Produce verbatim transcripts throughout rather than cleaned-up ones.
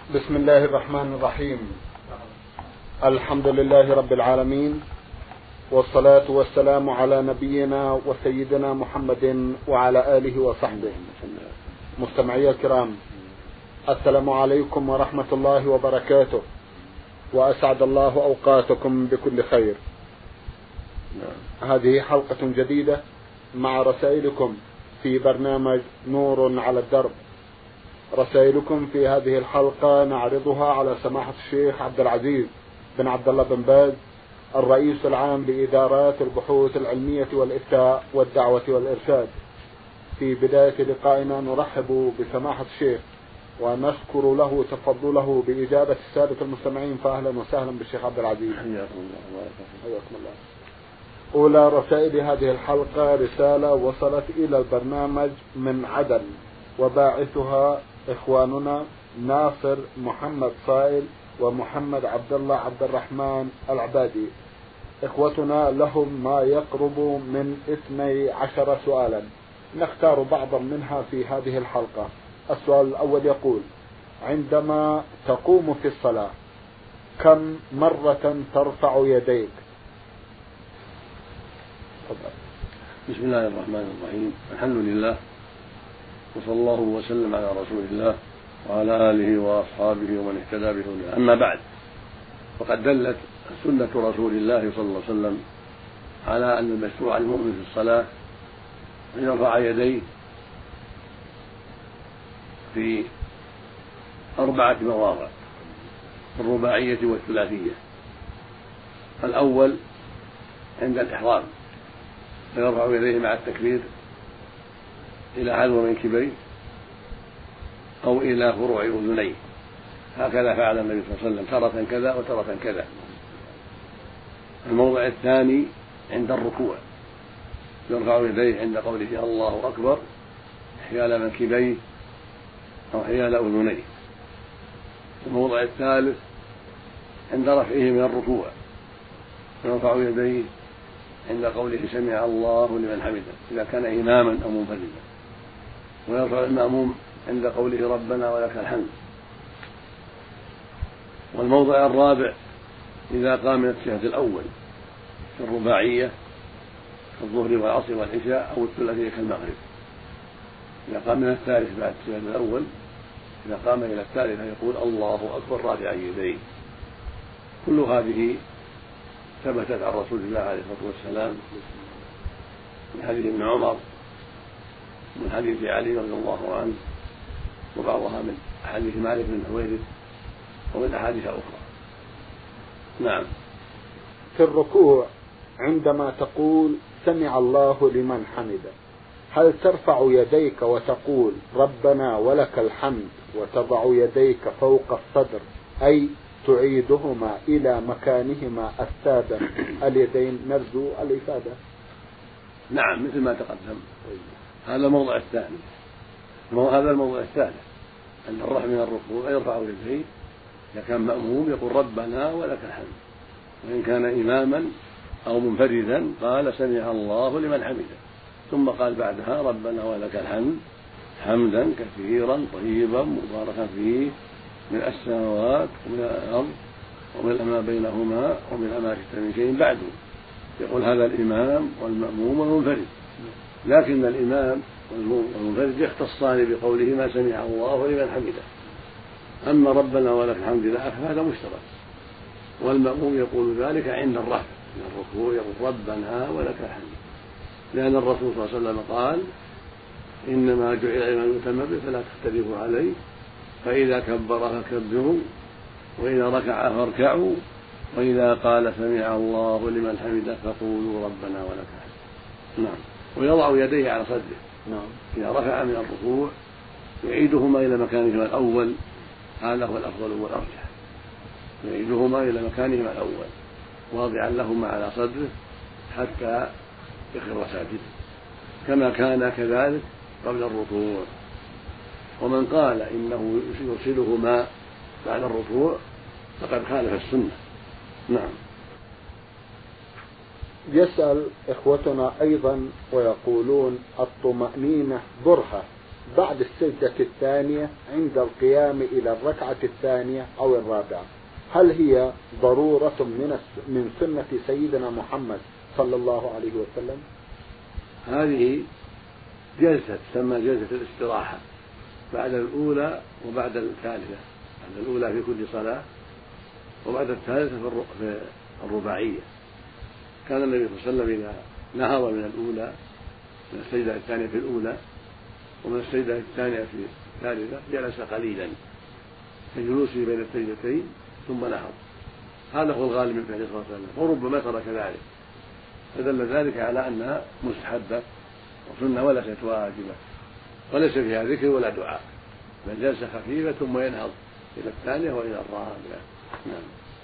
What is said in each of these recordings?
بسم الله الرحمن الرحيم. الحمد لله رب العالمين، والصلاة والسلام على نبينا وسيدنا محمد وعلى آله وصحبه. مستمعي الكرام، السلام عليكم ورحمة الله وبركاته، وأسعد الله أوقاتكم بكل خير. هذه حلقة جديدة مع رسائلكم في برنامج نور على الدرب. رسائلكم في هذه الحلقة نعرضها على سماحة الشيخ عبد العزيز بن عبد الله بن باز، الرئيس العام لإدارات البحوث العلمية والإفتاء والدعوة والإرشاد. في بداية لقائنا نرحب بسماحة الشيخ ونشكر له تفضله بإجابة السادة المستمعين، فأهلا وسهلا بالشيخ عبد العزيز. حياكم الله. حياكم الله. أولى رسائل هذه الحلقة رسالة وصلت إلى البرنامج من عدن، وباعثها إخواننا ناصر محمد صائل ومحمد عبد الله عبد الرحمن العبادي. إخوتنا لهم ما يقرب من اثني عشر سؤالا، نختار بعضا منها في هذه الحلقة. السؤال الأول يقول: عندما تقوم في الصلاة كم مرة ترفع يديك؟ بسم الله الرحمن الرحيم. الحمد لله، وصلى الله وسلم على رسول الله وعلى آله وأصحابه ومن اهتدى بهداه. أما بعد، فقد دلت سنة رسول الله صلى الله عليه وسلم على أن المشروع المؤمن في الصلاة أن يرفع يديه في أربعة مواضع: الرباعية والثلاثية. الأول عند الإحرام فيرفع يديه مع التكبير إلى حذو منكبيه أو إلى فروع أذنيه، هكذا فعل النبي صلى الله عليه وسلم تارة كذا وتارة كذا. الموضع الثاني عند الركوع يرفع يديه عند قوله الله أكبر حيال منكبيه أو حيال أذنيه. الموضع الثالث عند رفعه من الركوع يرفع يديه عند قوله سمع الله لمن حمده إذا كان إماما أو منفردا، ويرفع المأموم عند قوله ربنا ولك الحمد. والموضع الرابع إذا قام من التشهد الأول في الرباعية كالظهر والعصر والعشاء أو الثلاثية كالمغرب. إذا قام من الثالث بعد التشهد الأول، إذا قام إلى الثالث يقول الله أكبر رافعا يديه. كل هذه ثبتت عن رسول الله عليه الصلاة والسلام من حديث ابن عمر ومن حديث علي رضي الله عنه، وبعضها من حديث مالك بن حويرث ومن أحاديث أخرى. نعم. في الركوع عندما تقول سمع الله لمن حمده، هل ترفع يديك وتقول ربنا ولك الحمد وتضع يديك فوق الصدر، أي تعيدهما إلى مكانهما السابق اليدين، نرجو الإفادة؟ نعم، مثل ما تقدم. هذا الموضع الثاني. هذا الموضع الثالث أن الرفع من الركوع يرفع يديه. إذا كان مأموم يقول ربنا ولك الحمد، وإن كان إماما أو منفردا قال سمع الله لمن حمده، ثم قال بعدها ربنا ولك الحمد حمدا كثيرا طيبا مباركا فيه من السماوات ومن الأرض ومن ما بينهما ومن ما شئت من شيء بعده. يقول هذا الإمام والمأموم والمنفرد، لكن الإمام والمنفرد يختصان بقوله ما سمع الله لمن حمده. أما ربنا ولك الحمد لله فهذا مشترك، والمأموم يقول ذلك عند الرفع من الركوع، يقول ربنا ولك الحمد، لأن الرسول صلى الله عليه وسلم قال إنما جعل الإمام يؤتم به فلا تختلفوا عليه، فإذا كبر فكبروا وإذا ركع فاركعوا وإذا قال سمع الله لمن حمده فقولوا ربنا ولك الحمد. نعم. ويضع يديه على صدره. نعم. إذا رفع من الركوع يعيدهما إلى مكانهما الأول، هذا هو الأفضل والأرجح. يعيدهما إلى مكانهما الأول واضعا لهما على صدره حتى يخر ساجدا، كما كان كذلك قبل الركوع. ومن قال إنه يرسلهما بعد الركوع فقد خالف السنة. نعم. يسأل إخوتنا أيضا ويقولون الطمأنينة برهة بعد السجدة الثانية عند القيام إلى الركعة الثانية أو الرابعة، هل هي ضرورة من من سنة سيدنا محمد صلى الله عليه وسلم؟ هذه جلسة تسمى جلسة الاستراحة بعد الأولى وبعد الثالثة، بعد الأولى في كل صلاة وبعد الثالثة في الرباعية. كان النبي صلى الله عليه وسلم إذا نهض من الأولى من السجدة الثانية في الأولى ومن السجدة الثانية في الثالثة جلس قليلا كجلوسه بين السجدتين ثم نهض. هذا هو الغالب من فعله صلى الله عليه وسلم، وربما ترك ذلك، فدل ذلك على أنها مستحبة وسنة وليست واجبة، وليس فيها ذكر ولا دعاء، بل جلسة خفيفة ثم ينهض إلى الثانية وإلى الرابعة. نعم.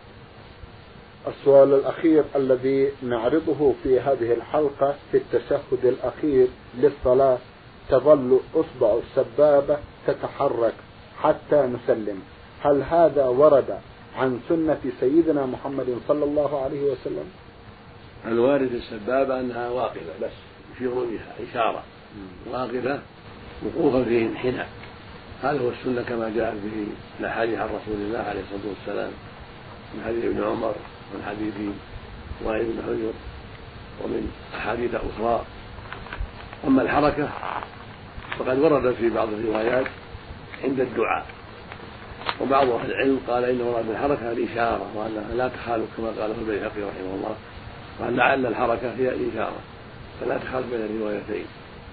السؤال الأخير الذي نعرضه في هذه الحلقة: في التشهد الأخير للصلاة تظل أصبع السبابة تتحرك حتى نسلم، هل هذا ورد عن سنة سيدنا محمد صلى الله عليه وسلم؟ الوارد السبابة أنها واقفة بس يشير بها إشارة واقفة وقوفا فيه انحناء، هذا هو السنة كما جاء به الأحاديث عن رسول الله عليه الصلاة والسلام من حديث ابن عمر ومن حديث وائل بن حجر ومن أحاديث أخرى. أما الحركة فقد ورد في بعض الروايات عند الدعاء، وبعض أهل العلم قال إن مراد الحركة الإشارة وأنها لا تخالف كما قاله البيهقي رحمه الله، وأن لعل الحركة هي الإشارة فلا تخالف بين الروايتين.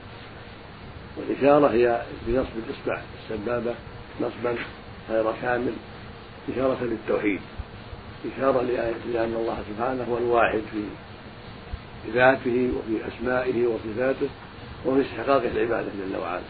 والإشارة هي بنصب الإصبع السبابة نصبا غير كامل إشارة للتوحيد، إشارة لأن الله سبحانه هو الواحد في ذاته وفي أسمائه وصفاته وفي استحقاق العبادة جل وعلا.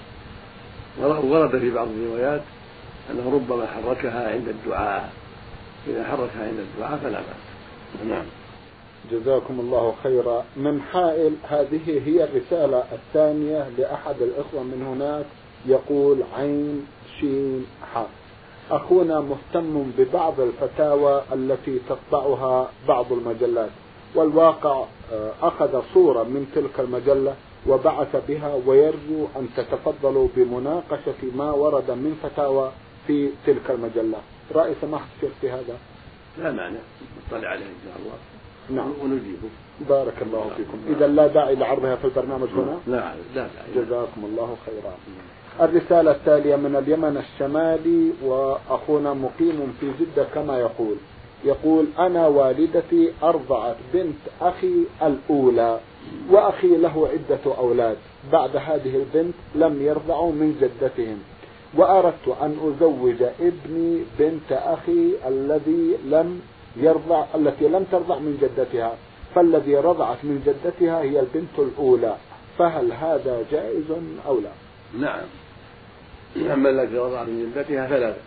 ورد في بعض الروايات أنه ربما حركها عند الدعاء، إذا حركها عند الدعاء فلا بأس. نعم. جزاكم الله خيرا. من حائل هذه هي الرسالة الثانية لأحد الإخوة من هناك، يقول عين شين حاء: أخونا مهتم ببعض الفتاوى التي تطبعها بعض المجلات، والواقع أخذ صورة من تلك المجلة وبعث بها، ويرجو أن تتفضلوا بمناقشة ما ورد من فتاوى في تلك المجلة. رأي سماحة الشيخ في هذا؟ لا معنى، نطلع عليه إن شاء الله. نعم ونجيبه. بارك الله فيكم. إذا لا داعي لعرضها في البرنامج هنا؟ لا لا داعي. جزاكم الله خيرا. الرسالة التالية من اليمن الشمالي، وأخونا مقيم في جدة كما يقول يقول أنا والدتي أرضعت بنت أخي الأولى، وأخي له عدة أولاد، بعد هذه البنت لم يرضعوا من جدتهم، وأردت أن أزوج ابني بنت أخي الذي لم يرضع التي لم ترضع من جدتها، فالذي رضعت من جدتها هي البنت الأولى، فهل هذا جائز أو لا؟ نعم. أما التي رضعت من جدتها فلا بأس،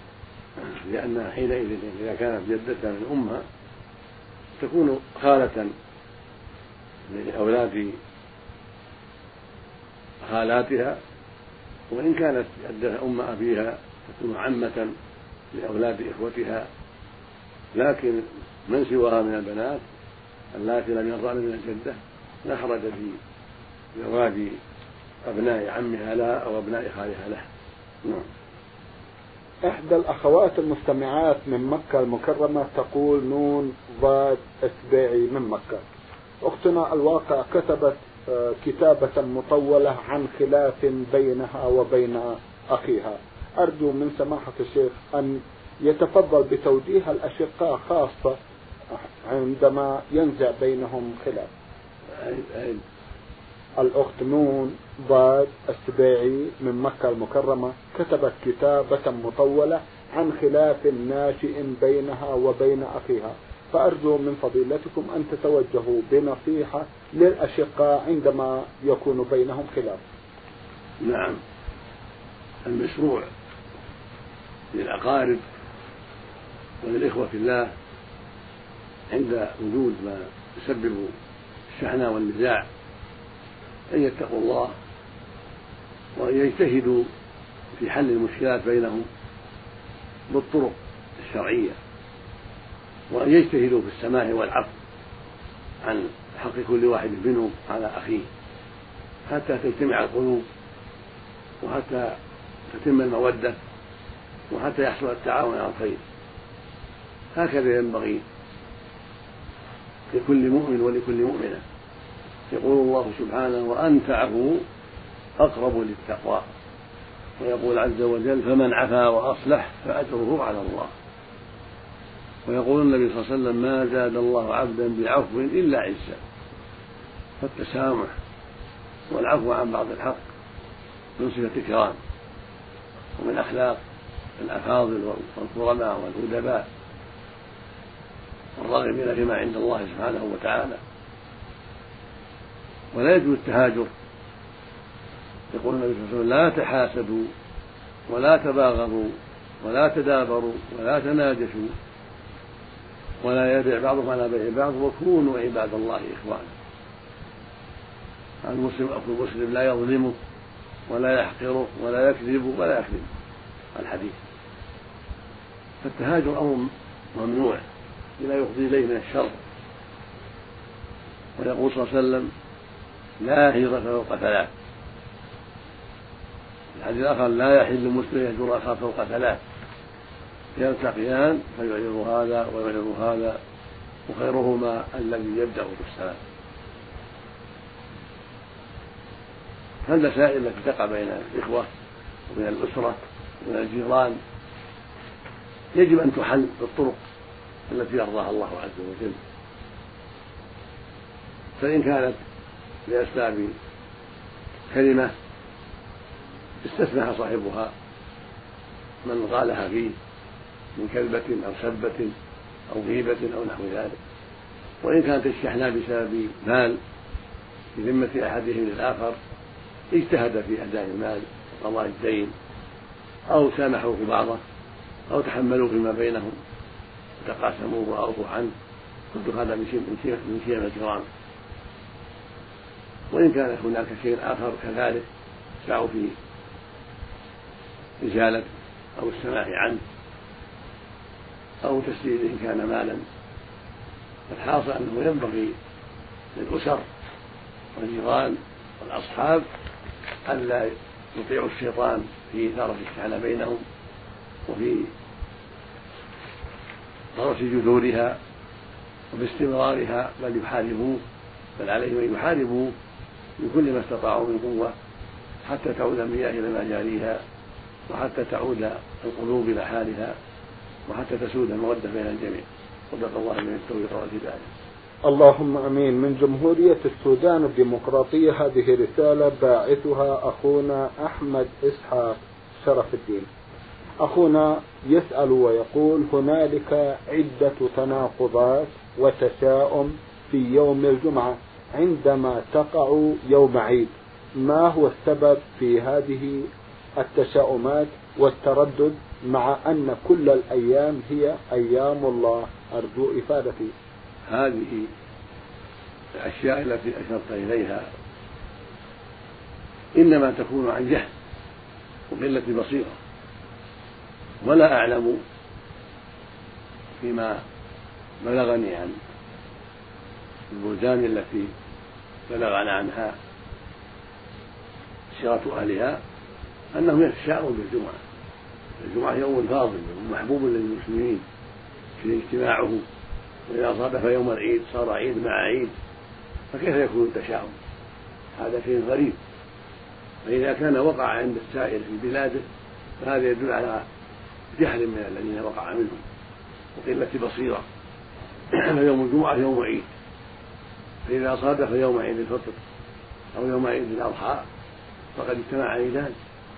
لأنها حينئذ إذا كانت جدتها من أمها تكون خالة لأولاد خالاتها، وإن كانت جدتها أم أبيها تكون عمة لأولاد إخوتها، لكن من سواها من البنات اللاتي لم يرضعن من الجدة لا حرج في زواج أبناء عمها لها أو أبناء خالها لها. نعم. إحدى الأخوات المستمعات من مكة المكرمة تقول نون ضاد إسباعي من مكة: أختنا الواقع كتبت كتابة مطولة عن خلاف بينها وبين أخيها، أرجو من سماحة الشيخ أن يتفضل بتوجيه الأشقاء خاصة عندما ينزع بينهم خلاف. الأخت نون ضاد السباعي من مكة المكرمة كتبت كتابة مطولة عن خلاف ناشئ بينها وبين أخيها، فأرجو من فضيلتكم أن تتوجهوا بنصيحة للأشقاء عندما يكون بينهم خلاف. نعم. المشروع للأقارب وللإخوة في الله عند وجود ما يسبب الشحنة والنزاع أن يتقوا الله وأن يجتهدوا في حل المشكلات بينهم بالطرق الشرعية، وأن يجتهدوا في السماح والعفو عن حق كل واحد منهم على أخيه حتى تجتمع القلوب وحتى تتم المودة وحتى يحصل التعاون على الخير. هكذا ينبغي لكل مؤمن ولكل مؤمنة. يقول الله سبحانه: وأن تعفوا أقرب للتقوى. ويقول عز وجل: فمن عفا وأصلح فأجره على الله. ويقول النبي صلى الله عليه وسلم: ما زاد الله عبدا بعفو إلا عزا. فالتسامح والعفو عن بعض الحق من صفة الكرام ومن أخلاق الأفاضل والكرماء والأدباء والراغبين فيما عند الله سبحانه وتعالى. ولا يجوز التهاجر. يقول النبي صلى الله عليه وسلم: لا تحاسدوا ولا تباغضوا ولا تدابروا ولا تناجشوا ولا يبيع بعضكم على بيع بعض وكونوا عباد الله إخوانا. المسلم أخو المسلم لا يظلمه ولا يحقره ولا يكذب ولا يكذب. الحديث. فالتهاجر أمر ممنوع بما يفضي إليه من الشر. ويقول صلى الله عليه وسلم: لا هجرة فوق ثلاث. الحديث الآخر: لا يحل المسلم يهجر أخاه فوق ثلاث، يلتقيان فيعرض هذا ويعرض هذا وخيرهما الذي يبدأ بالسلام. فالمسائل التي تقع بين الإخوة وبين الأسرة وبين الجيران يجب أن تحل بالطرق التي يرضاها الله عز وجل. فإن كانت لأسباب كلمة استسمح صاحبها من قالها فيه من كذبة أو سبة أو غيبة أو نحو ذلك. وإن كانت الشحناء بسبب مال في ذمة أحدهم للآخر اجتهد في أداء المال وقضاء الدين أو سامحوا في بعضه أو تحملوا فيما بينهم وتقاسموا وأعرضوا عنه، كل هذا من شيم الكرام. وإن كان هناك شيء آخر كذلك سعوا في إزالة أو السماح عنه أو تسديده إن كان مالا. الحاصل أنه ينبغي للأسر والجيران والأصحاب ألا يطيعوا الشيطان في إثارة الشحنة بينهم وفي غرس جذورها وباستمرارها، بل يحاربوه، بل عليهم أن يحاربوه بكل ما استطاعوا من قوة حتى تعود المياه إلى مجاريها وحتى تعود القلوب إلى حالها وحتى تسود المودة بين الجميع. صدق الله من التوفيق والهداية. اللهم امين. من جمهورية السودان الديمقراطية، هذه رسالة باعثها اخونا احمد اسحاق شرف الدين. اخونا يسأل ويقول: هنالك عدة تناقضات وتشاؤم في يوم الجمعة عندما تقع يوم عيد، ما هو السبب في هذه التشاؤمات والتردد مع أن كل الأيام هي أيام الله؟ أرجو إفادتي. هذه الأشياء التي أشرت إليها إنما تكون عن جهل وقلة بصيرة، ولا أعلم فيما بلغني عن البلدان التي بلغنا عنها سيرة أهلها أنهم يتشاءون بالجمعة. الجمعة يوم فاضل ومحبوب للمسلمين في اجتماعه، وإذا صادف يوم العيد صار عيد مع عيد، فكيف يكون التشاؤم؟ هذا شيء غريب. فإذا كان وقع عند السائر في بلاده فهذا يدل على جهل من الذين وقع منهم وقلة بصيرة. فيوم الجمعة يوم عيد، فإذا صادف يوم عيد الفطر أو يوم عيد الأضحى فقد اجتمع عيدان،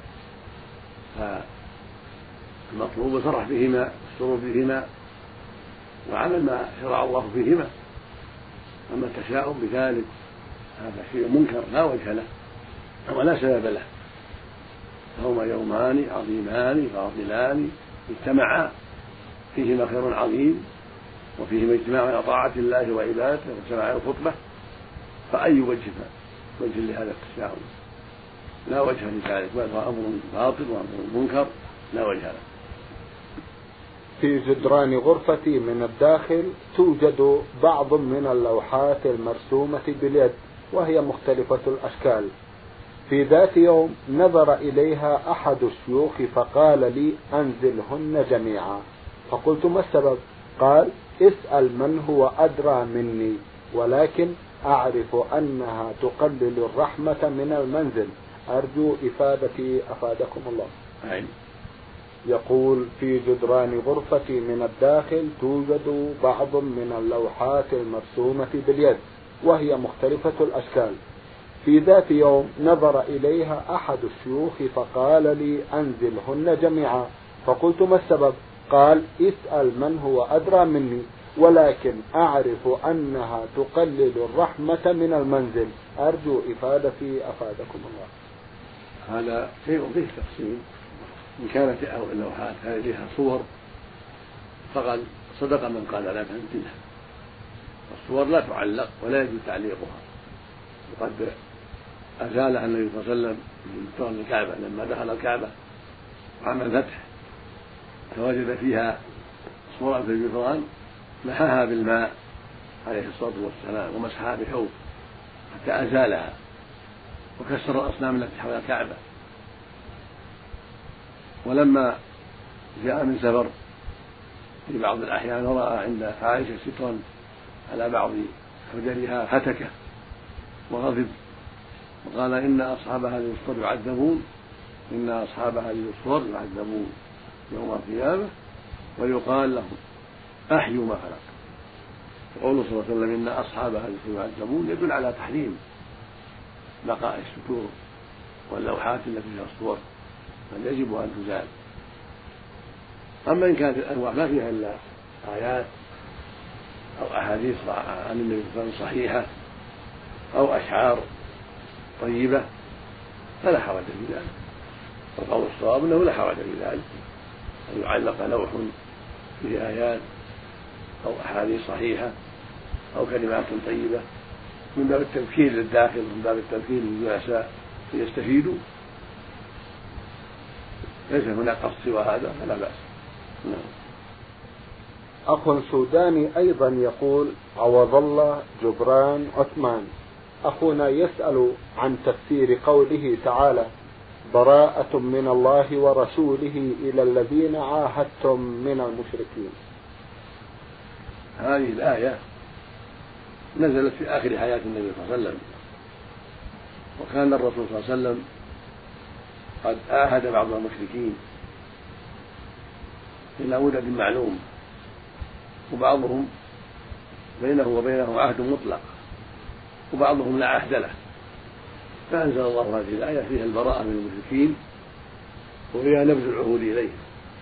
فالمطلوب الفرح بهما السرور بهما وعمل ما شرع الله فيهما. أما التشاؤم بذلك هذا شيء منكر لا وجه له ولا سبب له. فهما يومان عظيمان فاضلان اجتمعا فيهما خير عظيم وفيهما اجتماع على طاعة الله وعبادته وسماع الخطبة، فأي وجه وجه لهذا التشاؤم؟ لا وجه لذلك، بل هو أمر باطل وأمر منكر لا وجه له. في جدران غرفتي من الداخل توجد بعض من اللوحات المرسومة باليد وهي مختلفة الأشكال، في ذات يوم نظر إليها أحد الشيوخ فقال لي أنزلهن جميعا، فقلت ما السبب؟ قال اسأل من هو أدرى مني، ولكن أعرف أنها تقلل الرحمة من المنزل، أرجو إفادتي أفادكم الله. أي. يقول في جدران غرفتي من الداخل توجد بعض من اللوحات المرسومة باليد وهي مختلفة الأشكال. في ذات يوم نظر إليها أحد الشيوخ فقال لي أنزلهن جميعا، فقلت ما السبب؟ قال اسأل من هو أدرى مني، ولكن أعرف أنها تقلل الرحمة من المنزل، أرجو إفادتي أفادكم الله. هذا شيء فيه تفصيل. إن كانت اللوحات هذه لها صور فقد صدق من قال لك أنزلها. الصور لا تعلق ولا يجوز تعليقها، وقد أزالها النبي صلى الله عليه وسلم من جدران الكعبة لما دخل الكعبة عام الفتح فوجد فيها صورا في الجدران محاها بالماء عليه الصلاة والسلام ومسحها بحوض حتى أزالها وكسر الأصنام التي حول الكعبة. ولما جاء من سفر في بعض الأحيان ورأى عند عائشة سترا على بعض حجرها هتكه وغضب وقال إن أصحاب هذه الصور يعذبون إن أصحاب هذه الصور يعذبون يوم القيامة ويقال لهم أحيوا ما خلق. وقوله صلى الله عليه وسلم إن أصحاب هذه الصور يعذبون يدل على تحريم بقاء الستور واللوحات التي فيها الصور، بل يجب أن تزال. أما إن كانت الأنواع ما فيها إلا آيات أو أحاديث عن النبي صلى الله عليه وسلم صحيحة أو أشعار طيبة فلا حرج في ذلك. والقول الصواب أنه لا حرج في ذلك أن يعلق لوح فيه آيات أو أحاديث صحيحة أو كلمات طيبة من باب التذكير للداخل ومن باب التذكير للجلساء ليستفيدوا. ليس هناك قصد سوى هذا فلا بأس. نعم. أخ سوداني أيضا يقول عوض الله جبران عثمان، أخونا يسأل عن تفسير قوله تعالى براءة من الله ورسوله إلى الذين عاهدتم من المشركين. هذه الآية نزلت في آخر حياة النبي صلى الله عليه وسلم، وكان الرسول صلى الله عليه وسلم قد عاهد بعض المشركين إلى مدد معلوم، وبعضهم بينه وبينه عهد مطلق وبعضهم لا عهد له، فأنزل الله هذه الآية فيها البراءة من المشركين وفيها نبذ العهود إليه.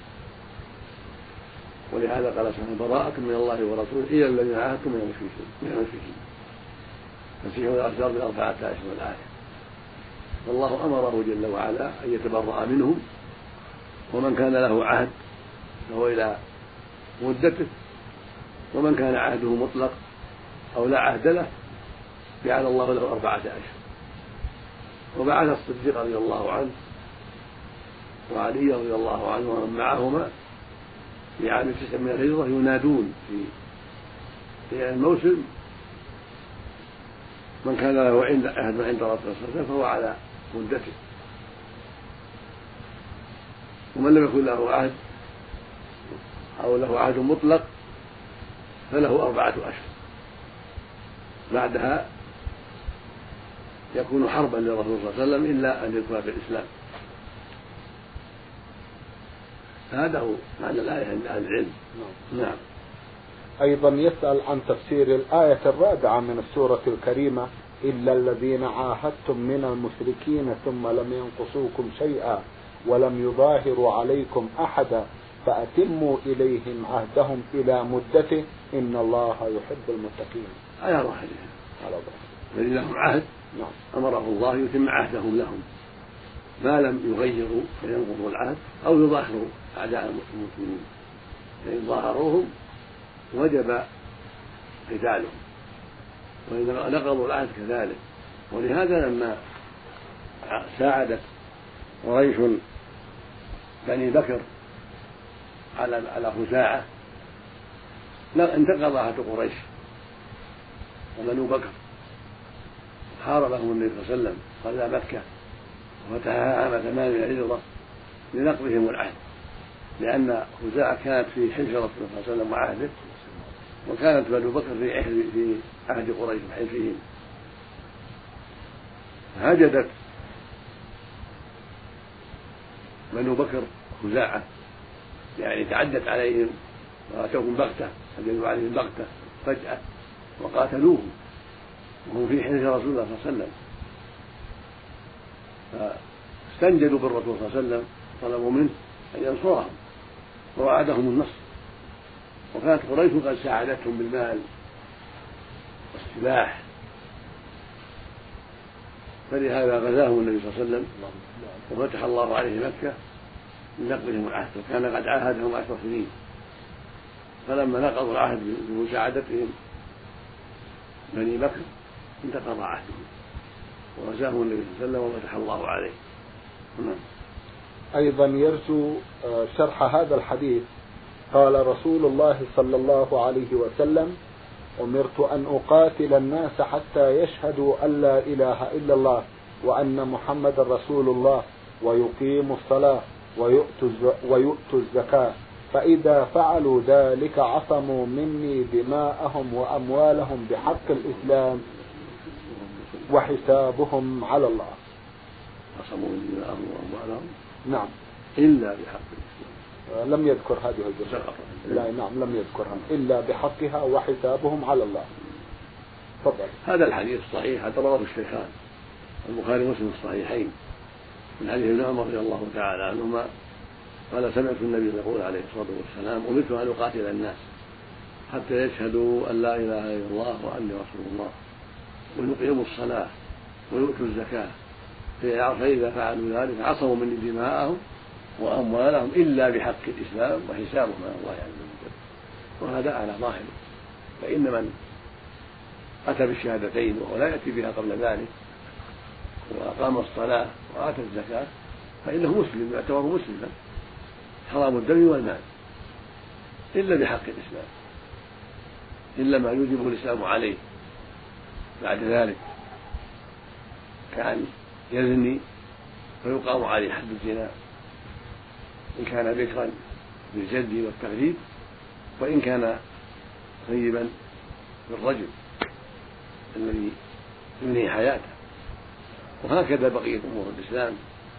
ولهذا قال سبحانه براءة من الله ورسوله إلى الذين عاهدتم من المشركين من المشركين فسيحوا الأشجار بأربعة أشهر الآية. والله أمره جل وعلا أن يتبرأ منهم، ومن كان له عهد فهو إلى مدته، ومن كان عهده مطلق أو لا عهد له جعل الله له أربعة أشهر. وبعث الصديق رضي الله عنه وعلي رضي الله عنه ومن معهما في عام تسع من الهجرة ينادون في في الموسم من كان له عند عهد عند رسول الله فهو على مدته، ومن لم يكن له عهد أو له عهد مطلق فله أربعة أشهر. بعدها يكون حربا للرسول صلى الله عليه وسلم إلا أن يدخل في الإسلام. هذا هو معنى الآية عند أهل العلم. نعم. أيضا يسأل عن تفسير الآية الرابعة من السورة الكريمة إلا الذين عاهدتم من المشركين ثم لم ينقصوكم شيئا ولم يظاهروا عليكم أحدا فأتموا إليهم عهدهم إلى مدته إن الله يحب المتقين. آية واحدة على ظهر الذين لهم عهد نعم. أمره الله يتم عهدهم لهم ما لم يغيروا فينقضوا العهد أو يظاهروا أعداء المسلمين، فإن ظاهروهم وجب قتالهم وإن نقضوا العهد كذلك. ولهذا لما ساعدت قريش بني بكر على على خزاعة انتقض عهد قريش وبنو بكر، حاربهم النبي صلى الله عليه وسلم غزا مكة وفتحها عام ثمان من الهجرة لنقضهم العهد، لأن خزاعة كانت في حلف رسول الله صلى الله عليه وسلم وعهده، وكانت بنو بكر في في عهد قريش وحلفهم، فهجدت بنو بكر خزاعة، يعني تعدت عليهم واتوهم بغتة، هجدوا عليهم بغتة فجأة وقاتلوهم وهم في حلف رسول الله صلى الله عليه وسلم، فاستنجدوا بالرسول صلى الله عليه وسلم، طلبوا منه أن ينصرهم ووعدهم النصر، وكانت قريش قد ساعدتهم بالمال والسلاح، فلهذا غزاهم النبي صلى الله عليه وسلم وفتح الله عليه مكة لنقضهم العهد، وكان قد عاهدهم عشر سنين، فلما نقضوا العهد بمساعدتهم بني بكر انتقض عهدهم وغزاهم النبي صلى الله عليه وسلم وفتح الله عليه. أيضا يرجو شرح هذا الحديث. قال رسول الله صلى الله عليه وسلم: أمرت أن أقاتل الناس حتى يشهدوا أن لا إله إلا الله وأن محمد رسول الله ويقيموا الصلاة ويؤتوا الزكاة، فإذا فعلوا ذلك عصموا مني دماءهم وأموالهم بحق الإسلام وحسابهم على الله. عصموا مني دماءهم وأموالهم، نعم، إلا بحق الإسلام. لم يذكر هذه الجزء، لا نعم لم يذكرها، إلا بحقها وحسابهم على الله. تفضل. هذا الحديث الصحيح هذا رواه الشيخان البخاري ومسلم الصحيحين من حديث ابن عمر رضي الله تعالى عنهما قال: سمعت النبي يقول عليه الصلاة والسلام: أمرت أن أقاتل الناس حتى يشهدوا أن لا إله إلا الله وأني رسول الله ويقيموا الصلاة ويؤتوا الزكاة، فإذا فعلوا ذلك عصموا مني دماءهم وأموالهم إلا بحق الإسلام وحسابهم على الله عز وجل. وهذا على ظاهره، فإن من أتى بالشهادتين وهو لا يأتي بها قبل ذلك وأقام الصلاة وآتى الزكاة فإنه مسلم، يعتبر مسلما حرام الدم والمال إلا بحق الإسلام، إلا ما يوجب الإسلام عليه بعد ذلك، كأن يزني فيقام عليه حد الزنا إن كان بكرا بالجد والتغليب، وإن كان طيبا بالرجل الذي ينهي حياته. وهكذا بقية أمور الإسلام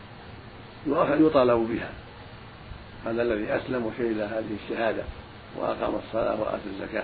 يطالب بها، هذا الذي أسلم وشهد هذه الشهادة وأقام الصلاة وآتى الزكاة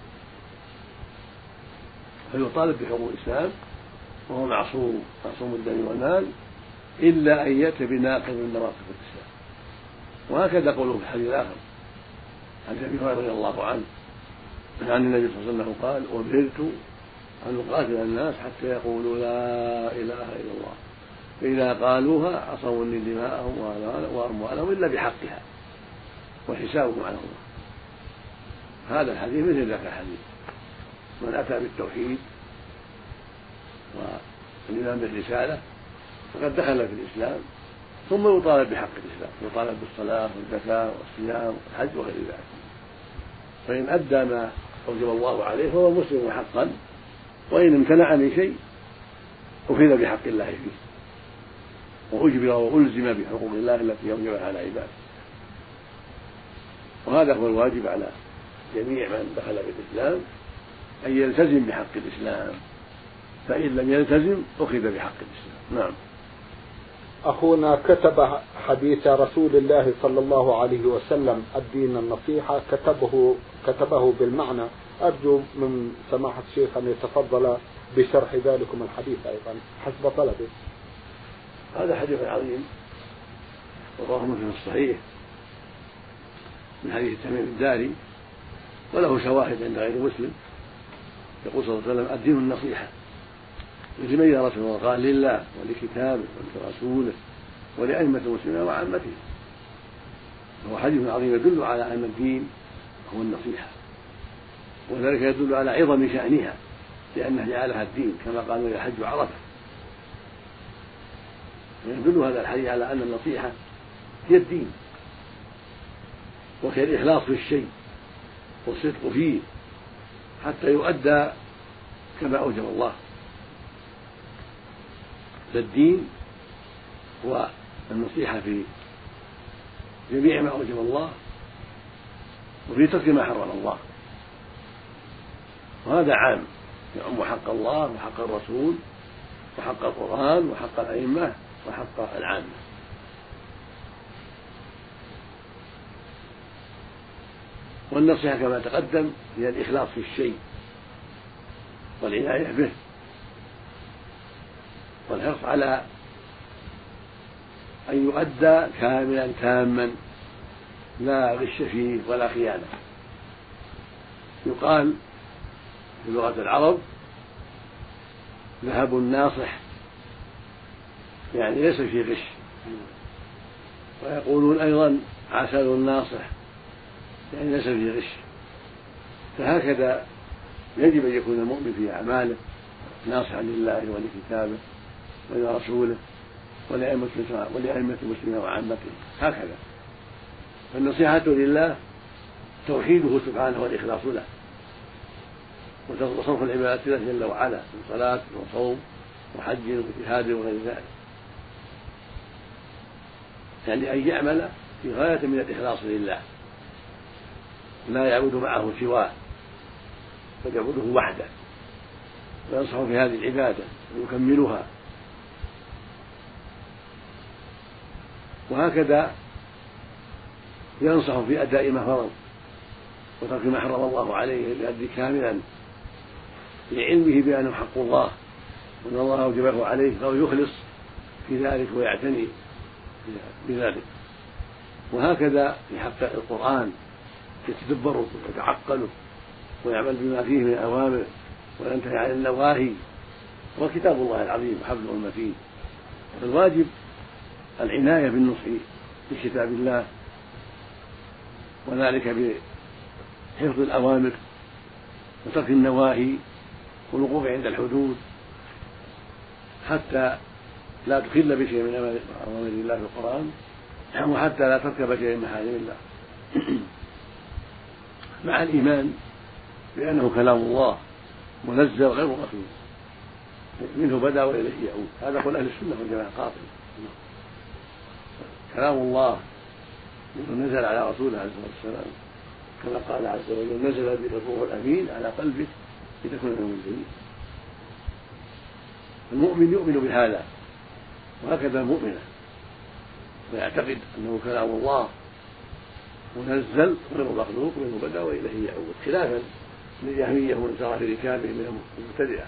فيطالب بحقوق الإسلام وهو معصوم معصوم الدم والمال إلا أن يأتي بناقض من نواقض الإسلام. وهكذا قوله في الحديث الآخر عن أبي هريرة رضي الله عنه عن النبي صلى الله عليه وسلم قال: أمرت أن أقاتل الناس حتى يقولوا لا إله إلا الله، فإذا قالوها عصموا مني دماءهم وأموالهم إلا بحقها وحسابهم على الله. هذا الحديث مثل ذاك الحديث، من أتى بالتوحيد والإيمان بالرسالة فقد دخل في الإسلام، ثم يطالب بحق الإسلام، يطالب بالصلاة والزكاة والصيام والحج وغير ذلك، فإن أدى ما أوجب الله عليه فهو مسلم حقا، وإن امتنع من شيء أخذ بحق الله فيه وأجبر وألزم بحقوق الله التي أوجبها على عباده. وهذا هو الواجب على جميع من دخل في الإسلام أن يلتزم بحق الإسلام، فإن لم يلتزم أخذ بحق الإسلام. نعم. أخونا كتب حديث رسول الله صلى الله عليه وسلم الدين النصيحة، كتبه كتبه بالمعنى، أرجو من سماحة الشيخ أن يتفضل بشرح ذلكم الحديث أيضا حسب طلبه. هذا حديث عظيم ورواه مسلم الصحيح من حديث تميم الداري، وله شواهد عند غير مسلم. يقول صلى الله عليه وسلم: الدين النصيحة. لمن يا رسول الله؟ قال: لله ولكتابه ولرسوله ولأئمة المسلمين وعامته. هو حديث عظيم يدل على أن الدين هو النصيحة، وذلك يدل على عظم شأنها لأنه جعلها الدين كما قالوا: يحج عرفة. ويدل هذا الحديث على أن النصيحة هي الدين، وهي الإخلاص في الشيء والصدق فيه حتى يؤدى كما أوجب الله. فالدين والنصيحة في جميع ما أوجب الله وفي ترك ما حرم الله، وهذا عام يعم حق الله وحق الرسول وحق القرآن وحق الأئمة وحق العامة. والنصيحة كما تقدم هي الإخلاص في الشيء والعناية به والحرص على أن يؤدى كاملا تاما لا غش فيه ولا خيانة. يقال في لغة العرب ذهب الناصح يعني ليس فيه غش، ويقولون أيضا عسل الناصح يعني ليس فيه غش. فهكذا يجب أن يكون المؤمن في أعماله ناصحا لله ولكتابه ولرسوله ولأئمة المسلمين وعامته هكذا. فالنصيحة لله توحيده سبحانه والإخلاص له وصرف العبادات له جل وعلا من صلاة وصوم وحج واجتهاد وغير ذلك، يعني أن يعمل في غاية من الإخلاص لله لا يعبد معه سواه بل يعبده وحده وينصح في هذه العبادة ويكملها. وهكذا ينصح في أداء ما فرض وترك ما حرم الله عليه ليؤدي كاملا لعلمه بأنه حق الله وأن الله أوجبه عليه، فهو يخلص في ذلك ويعتني بذلك. وهكذا في حق القرآن يتدبره ويتعقله ويعمل بما فيه من أوامر وينتهي عن النواهي، وكتاب الله العظيم حبله المتين. فالواجب العناية بالنصح بكتاب الله وذلك بحفظ الأوامر وترك النواهي والوقوف عند الحدود حتى لا تخل بشيء من أوامر الله في القرآن وحتى لا تركب شيء من محارم الله، مع الإيمان بأنه كلام الله منزل غير مخلوق منه بدأ وإليه يعود. هذا قول أهل السنة والجماعة قاطع، كلام الله منه نزل على رسوله عليه الصلاة والسلام كما قال عز وجل نزل به الروح الأمين على قلبك لتكون من المنذرين. المؤمن يؤمن بهذا وهكذا المؤمنة ويعتقد أنه كلام الله منزل غير مخلوق منه بدأ وإليه يعود، خلافا للجهمية ومن سار في ركابه من المبتدعة.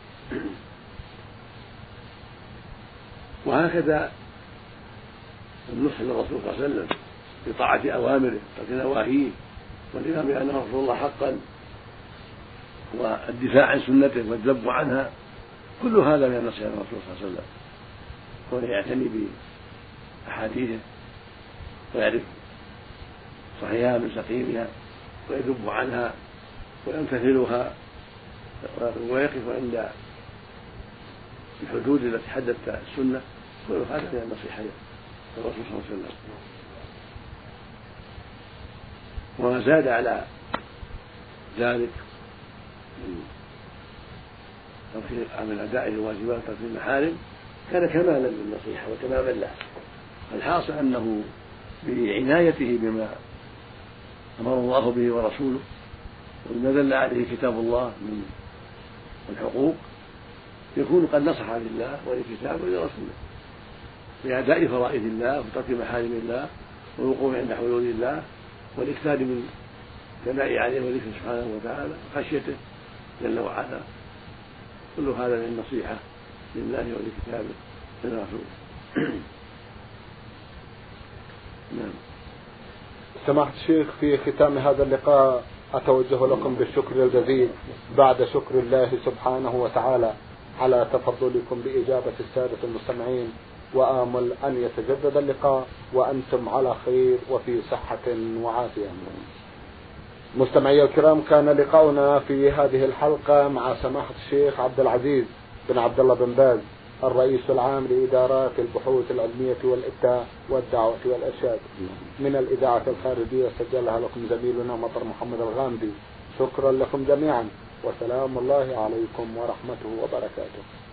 وهكذا النصح للرسول صلى الله عليه وسلم بطاعة أوامره وترك نواهيه والإيمان بأنه رسول الله حقا والدفاع عن سنته والذب عنها، كل هذا من النصح للرسول صلى الله عليه وسلم، وهو يعتني بأحاديثه ويعرف صحيحها من سقيمها ويذب عنها ويمتثلها ويقف عند الحدود التي حددت السنة، كل هذا من النصيحة للرسول صلى الله عليه وسلم. وما زاد على ذلك من أداء الواجبات وترك المحارم كان كمالا للنصيحة وتماما لها. الحاصل أنه بعنايته بما أمر الله به ورسوله وما دل عليه كتاب الله من الحقوق يكون قد نصح لله ولكتابه ولرسوله بأداء فرائض الله وترك محارم الله والوقوف عند حدود الله والإكثار من الثناء عليه وذكره سبحانه وتعالى خشيته جل وعلا، كل هذا من النصيحة لله ولكتابه ولرسوله. نعم. سماحة الشيخ، في ختام هذا اللقاء أتوجه لكم بالشكر الجزيل بعد شكر الله سبحانه وتعالى على تفضلكم بإجابة السادة المستمعين، وآمل أن يتجدد اللقاء وأنتم على خير وفي صحة وعافية. مستمعي الكرام، كان لقاؤنا في هذه الحلقة مع سماحة الشيخ عبد العزيز بن عبد الله بن باز الرئيس العام لإدارات البحوث العلمية والإفتاء والدعوة والإرشاد من الإذاعة الخارجية، سجلها لكم زميلنا مطر محمد الغامدي. شكرا لكم جميعا، وسلام الله عليكم ورحمته وبركاته.